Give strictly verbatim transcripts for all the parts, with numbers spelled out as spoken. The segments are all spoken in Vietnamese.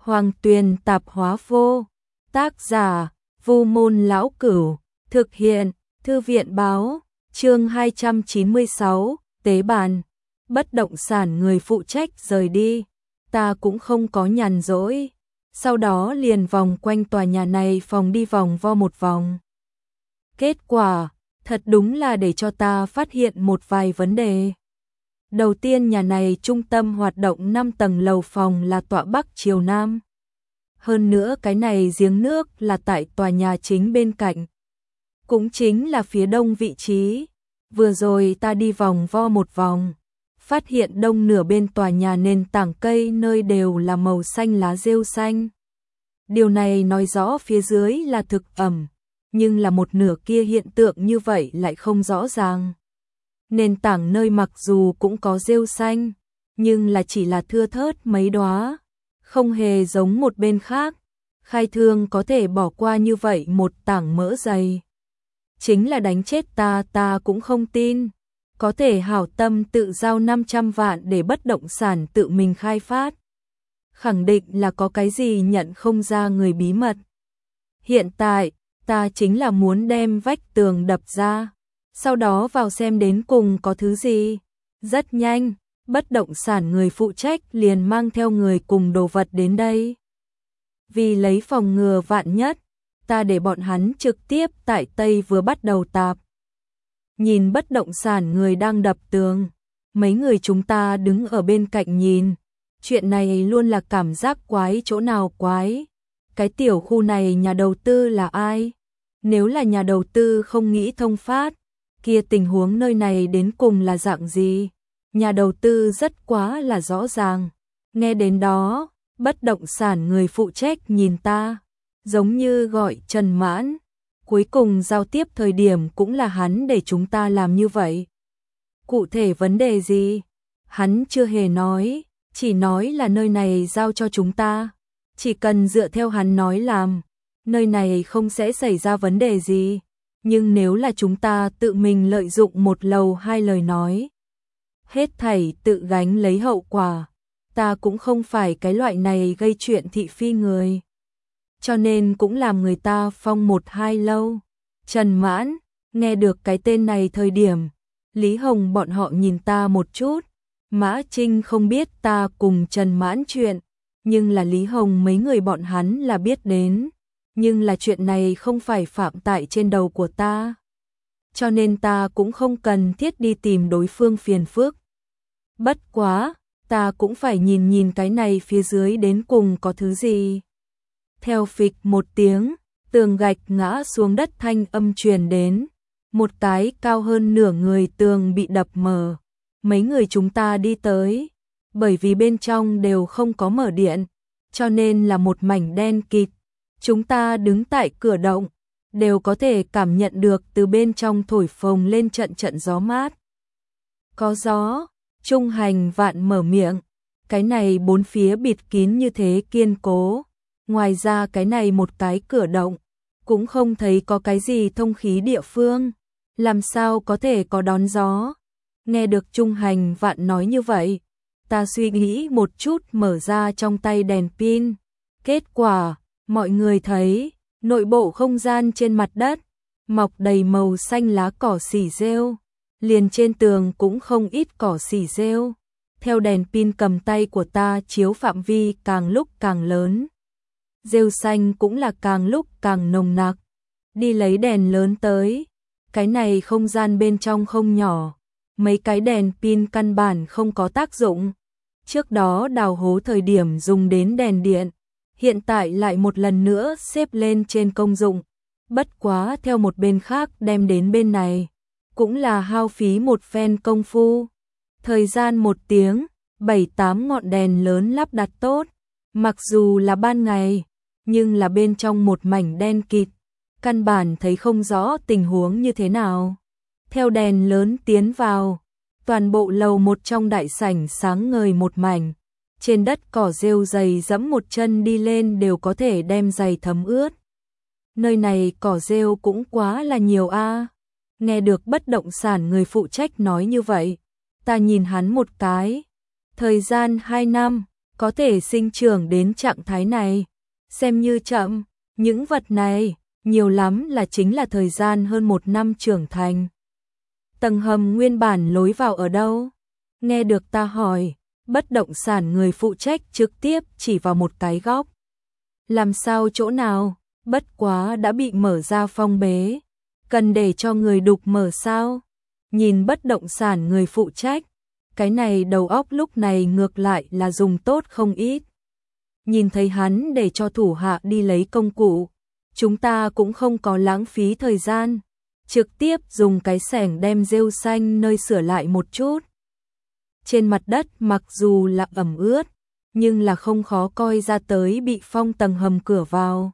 Hoàng Tuyền tạp hóa vô. Tác giả, Vu Môn Lão Cửu. Thực hiện, Thư viện báo. Chương hai trăm chín mươi sáu, tế bàn. Bất động sản người phụ trách rời đi. Ta cũng không có nhàn rỗi. Sau đó liền vòng quanh tòa nhà này phòng đi vòng vo một vòng. Kết quả, thật đúng là để cho ta phát hiện một vài vấn đề. Đầu tiên, nhà này trung tâm hoạt động năm tầng lầu phòng là tọa bắc chiều nam. Hơn nữa cái này giếng nước là tại tòa nhà chính bên cạnh. Cũng chính là phía đông vị trí. Vừa rồi ta đi vòng vo một vòng, phát hiện đông nửa bên tòa nhà nền tảng cây nơi đều là màu xanh lá rêu xanh. Điều này nói rõ phía dưới là thực ẩm, nhưng là một nửa kia hiện tượng như vậy lại không rõ ràng. Nền tảng nơi mặc dù cũng có rêu xanh, nhưng là chỉ là thưa thớt mấy đóa, không hề giống một bên khác. Khai thương có thể bỏ qua như vậy một tảng mỡ dày. Chính là đánh chết ta ta cũng không tin. Có thể hảo tâm tự giao năm trăm vạn để bất động sản tự mình khai phát. Khẳng định là có cái gì nhận không ra người bí mật. Hiện tại, ta chính là muốn đem vách tường đập ra, sau đó vào xem đến cùng có thứ gì. Rất nhanh, bất động sản người phụ trách liền mang theo người cùng đồ vật đến đây. Vì lấy phòng ngừa vạn nhất, ta để bọn hắn trực tiếp tại Tây vừa bắt đầu tạp. Nhìn bất động sản người đang đập tường, mấy người chúng ta đứng ở bên cạnh nhìn. Chuyện này luôn là cảm giác quái chỗ nào quái. Cái tiểu khu này nhà đầu tư là ai? Nếu là nhà đầu tư không nghĩ thông phát, kia tình huống nơi này đến cùng là dạng gì? Nhà đầu tư rất quá là rõ ràng. Nghe đến đó, bất động sản người phụ trách nhìn ta, giống như gọi Trần Mãn. Cuối cùng giao tiếp thời điểm cũng là hắn để chúng ta làm như vậy. Cụ thể vấn đề gì? Hắn chưa hề nói, chỉ nói là nơi này giao cho chúng ta. Chỉ cần dựa theo hắn nói làm, nơi này không sẽ xảy ra vấn đề gì. Nhưng nếu là chúng ta tự mình lợi dụng một lầu hai lời nói, hết thảy tự gánh lấy hậu quả. Ta cũng không phải cái loại này gây chuyện thị phi người, cho nên cũng làm người ta phong một hai lâu. Trần Mãn, nghe được cái tên này thời điểm, Lý Hồng bọn họ nhìn ta một chút. Mã Trinh không biết ta cùng Trần Mãn chuyện, nhưng là Lý Hồng mấy người bọn hắn là biết đến. Nhưng là chuyện này không phải phạm tại trên đầu của ta, cho nên ta cũng không cần thiết đi tìm đối phương phiền phức. Bất quá, ta cũng phải nhìn nhìn cái này phía dưới đến cùng có thứ gì. Theo phịch một tiếng, tường gạch ngã xuống đất thanh âm truyền đến. Một cái cao hơn nửa người tường bị đập mở. Mấy người chúng ta đi tới, bởi vì bên trong đều không có mở điện, cho nên là một mảnh đen kịt. Chúng ta đứng tại cửa động, đều có thể cảm nhận được từ bên trong thổi phồng lên trận trận gió mát. Có gió, Trung Hành Vạn mở miệng, cái này bốn phía bịt kín như thế kiên cố. Ngoài ra cái này một cái cửa động, cũng không thấy có cái gì thông khí địa phương, làm sao có thể có đón gió. Nghe được Trung Hành Vạn nói như vậy, ta suy nghĩ một chút mở ra trong tay đèn pin. Kết quả, mọi người thấy, nội bộ không gian trên mặt đất, mọc đầy màu xanh lá cỏ xỉ rêu, liền trên tường cũng không ít cỏ xỉ rêu. Theo đèn pin cầm tay của ta chiếu phạm vi càng lúc càng lớn. Rêu xanh cũng là càng lúc càng nồng nặc. Đi lấy đèn lớn tới, cái này không gian bên trong không nhỏ. Mấy cái đèn pin căn bản không có tác dụng. Trước đó đào hố thời điểm dùng đến đèn điện, hiện tại lại một lần nữa xếp lên trên công dụng. Bất quá theo một bên khác đem đến bên này, cũng là hao phí một phen công phu. Thời gian một tiếng, bảy tám ngọn đèn lớn lắp đặt tốt. Mặc dù là ban ngày, nhưng là bên trong một mảnh đen kịt, căn bản thấy không rõ tình huống như thế nào. Theo đèn lớn tiến vào, toàn bộ lầu một trong đại sảnh sáng ngời một mảnh. Trên đất cỏ rêu dày dẫm một chân đi lên đều có thể đem giày thấm ướt. Nơi này cỏ rêu cũng quá là nhiều a. Nghe được bất động sản người phụ trách nói như vậy, ta nhìn hắn một cái. Thời gian hai năm, có thể sinh trưởng đến trạng thái này, xem như chậm, những vật này, nhiều lắm là chính là thời gian hơn một năm trưởng thành. Tầng hầm nguyên bản lối vào ở đâu? Nghe được ta hỏi, bất động sản người phụ trách trực tiếp chỉ vào một cái góc. Làm sao chỗ nào? Bất quá đã bị mở ra phong bế. Cần để cho người đục mở sao? Nhìn bất động sản người phụ trách, cái này đầu óc lúc này ngược lại là dùng tốt không ít. Nhìn thấy hắn để cho thủ hạ đi lấy công cụ, chúng ta cũng không có lãng phí thời gian, trực tiếp dùng cái xẻng đem rêu xanh nơi sửa lại một chút. Trên mặt đất mặc dù là ẩm ướt, nhưng là không khó coi ra tới bị phong tầng hầm cửa vào.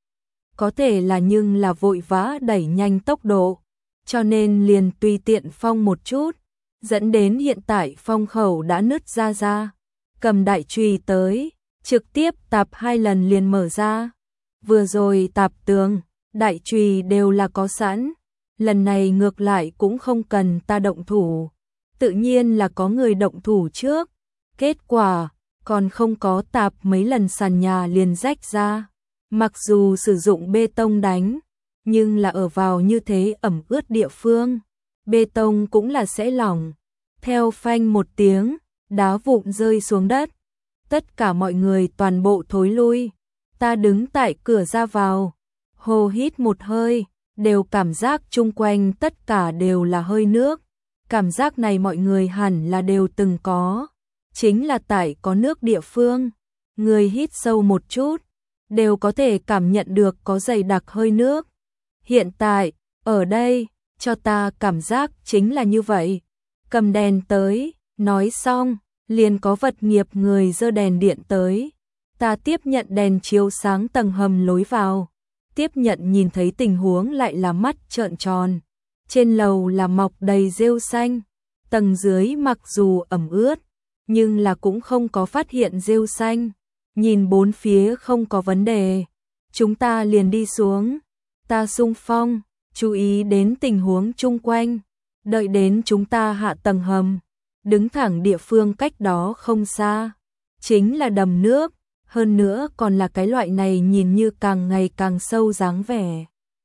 Có thể là nhưng là vội vã đẩy nhanh tốc độ, cho nên liền tùy tiện phong một chút, dẫn đến hiện tại phong khẩu đã nứt ra ra. Cầm đại chùy tới, trực tiếp tạp hai lần liền mở ra. Vừa rồi tạp tường, đại chùy đều là có sẵn, lần này ngược lại cũng không cần ta động thủ. Tự nhiên là có người động thủ trước, kết quả còn không có tạp mấy lần sàn nhà liền rách ra. Mặc dù sử dụng bê tông đánh, nhưng là ở vào như thế ẩm ướt địa phương, bê tông cũng là sẽ lỏng. Theo phanh một tiếng, đá vụn rơi xuống đất. Tất cả mọi người toàn bộ thối lui. Ta đứng tại cửa ra vào, hô hít một hơi, đều cảm giác chung quanh tất cả đều là hơi nước. Cảm giác này mọi người hẳn là đều từng có, chính là tại có nước địa phương, người hít sâu một chút, đều có thể cảm nhận được có dày đặc hơi nước. Hiện tại, ở đây, cho ta cảm giác chính là như vậy. Cầm đèn tới, nói xong, liền có vật nghiệp người giơ đèn điện tới. Ta tiếp nhận đèn chiếu sáng tầng hầm lối vào, tiếp nhận nhìn thấy tình huống lại là mắt trợn tròn. Trên lầu là mọc đầy rêu xanh, tầng dưới mặc dù ẩm ướt, nhưng là cũng không có phát hiện rêu xanh. Nhìn bốn phía không có vấn đề, chúng ta liền đi xuống. Ta xung phong, chú ý đến tình huống chung quanh, đợi đến chúng ta hạ tầng hầm, đứng thẳng địa phương cách đó không xa, chính là đầm nước, hơn nữa còn là cái loại này nhìn như càng ngày càng sâu dáng vẻ.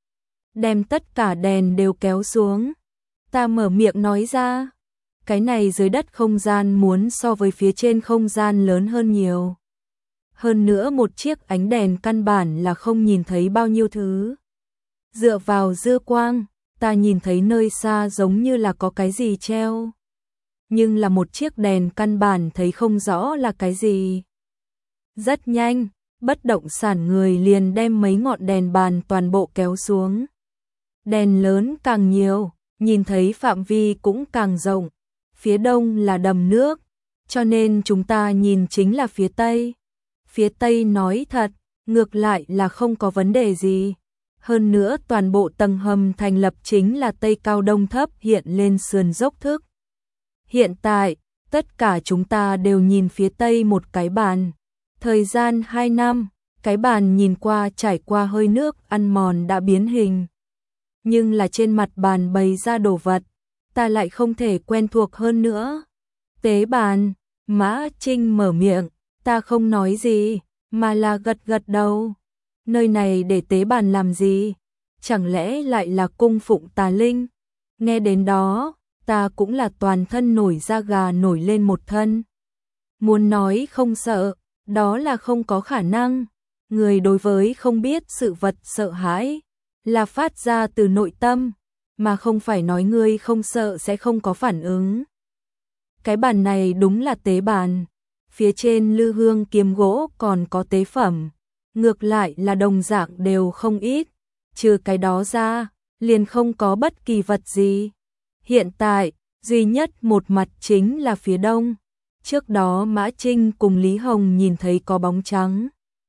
Đem tất cả đèn đều kéo xuống, ta mở miệng nói ra, cái này dưới đất không gian muốn so với phía trên không gian lớn hơn nhiều. Hơn nữa một chiếc ánh đèn căn bản là không nhìn thấy bao nhiêu thứ. Dựa vào dư quang, ta nhìn thấy nơi xa giống như là có cái gì treo. Nhưng là một chiếc đèn căn bản thấy không rõ là cái gì. Rất nhanh, bất động sản người liền đem mấy ngọn đèn bàn toàn bộ kéo xuống. Đèn lớn càng nhiều, nhìn thấy phạm vi cũng càng rộng. Phía đông là đầm nước, cho nên chúng ta nhìn chính là phía tây. Phía tây nói thật, ngược lại là không có vấn đề gì. Hơn nữa toàn bộ tầng hầm thành lập chính là tây cao đông thấp hiện lên sườn dốc thức. Hiện tại, tất cả chúng ta đều nhìn phía tây một cái bàn. Thời gian hai năm, cái bàn nhìn qua trải qua hơi nước ăn mòn đã biến hình. Nhưng là trên mặt bàn bày ra đồ vật, ta lại không thể quen thuộc hơn nữa. Tế bàn, Mã Trinh mở miệng, ta không nói gì, mà là gật gật đầu. Nơi này để tế bàn làm gì? Chẳng lẽ lại là cung phụng tà linh? Nghe đến đó, ta cũng là toàn thân nổi da gà nổi lên một thân. Muốn nói không sợ, đó là không có khả năng. Người đối với không biết sự vật sợ hãi, là phát ra từ nội tâm, mà không phải nói ngươi không sợ sẽ không có phản ứng. Cái bàn này đúng là tế bàn. Phía trên lư hương kiếm gỗ còn có tế phẩm, ngược lại là đồng dạng đều không ít, trừ cái đó ra, liền không có bất kỳ vật gì. Hiện tại, duy nhất một mặt chính là phía đông. Trước đó Mã Trinh cùng Lý Hồng nhìn thấy có bóng trắng.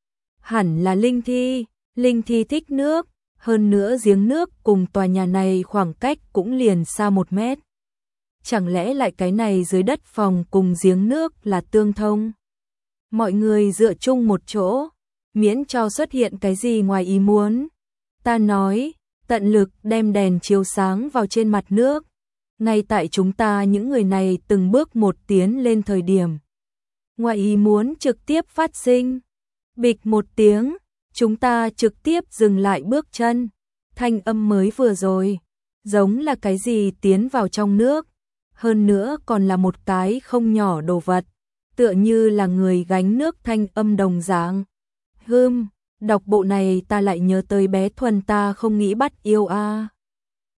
Hẳn là linh thi, linh thi thích nước, hơn nữa giếng nước cùng tòa nhà này khoảng cách cũng liền xa một mét. Chẳng lẽ lại cái này dưới đất phòng cùng giếng nước là tương thông? Mọi người dựa chung một chỗ, miễn cho xuất hiện cái gì ngoài ý muốn. Ta nói, tận lực đem đèn chiếu sáng vào trên mặt nước. Ngay tại chúng ta những người này từng bước một tiến lên thời điểm. Ngoài ý muốn trực tiếp phát sinh. Bịch một tiếng, chúng ta trực tiếp dừng lại bước chân. Thanh âm mới vừa rồi, giống là cái gì tiến vào trong nước. Hơn nữa còn là một cái không nhỏ đồ vật, tựa như là người gánh nước thanh âm đồng dạng. Hừm, đọc bộ này ta lại nhớ tới bé Thuần ta không nghĩ bắt yêu a.